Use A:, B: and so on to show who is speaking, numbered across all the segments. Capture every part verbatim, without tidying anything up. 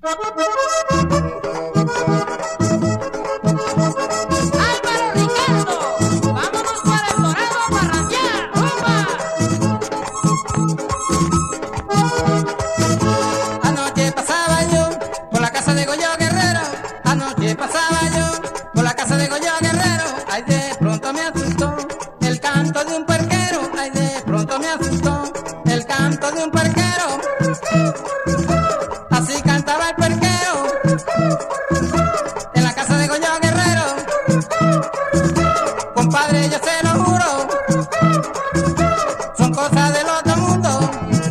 A: Álvaro Ricardo, vámonos para el Dorado a parrandear, ¡rumba!
B: Anoche pasaba yo por la casa de Goyo Guerrero, anoche pasaba yo por la casa de Goyo Guerrero, ay de pronto me asustó el canto de un puerquero, ay de pronto me asustó el canto de un puerquero, así cantaba el puerquero en la casa de Goyo Guerrero, compadre yo se lo juro, son cosas del otro mundo.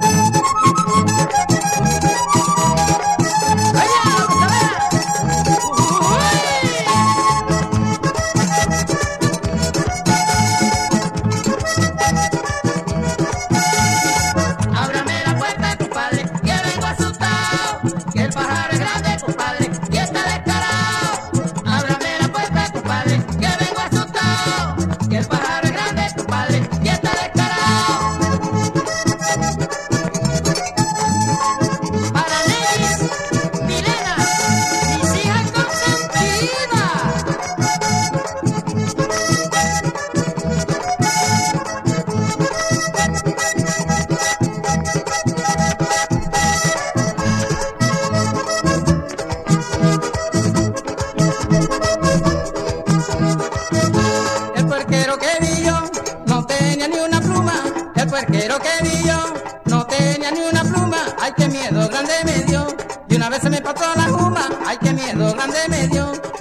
A: Ábrame la puerta, compadre, que vengo asustado, que el pájaro es grande, compadre, y está descarado. Ábrame la puerta, compadre, que vengo asustado, que el pájaro es grande, compadre, y está descarado. Para Nelis, Milena, mis hijas consentidas.
B: El puerquero que vi yo no tenía ni una pluma, el puerquero que vi yo no tenía ni una pluma, ay qué miedo grande me dio, y una vez se me pasó la juma, ay qué miedo grande me dio.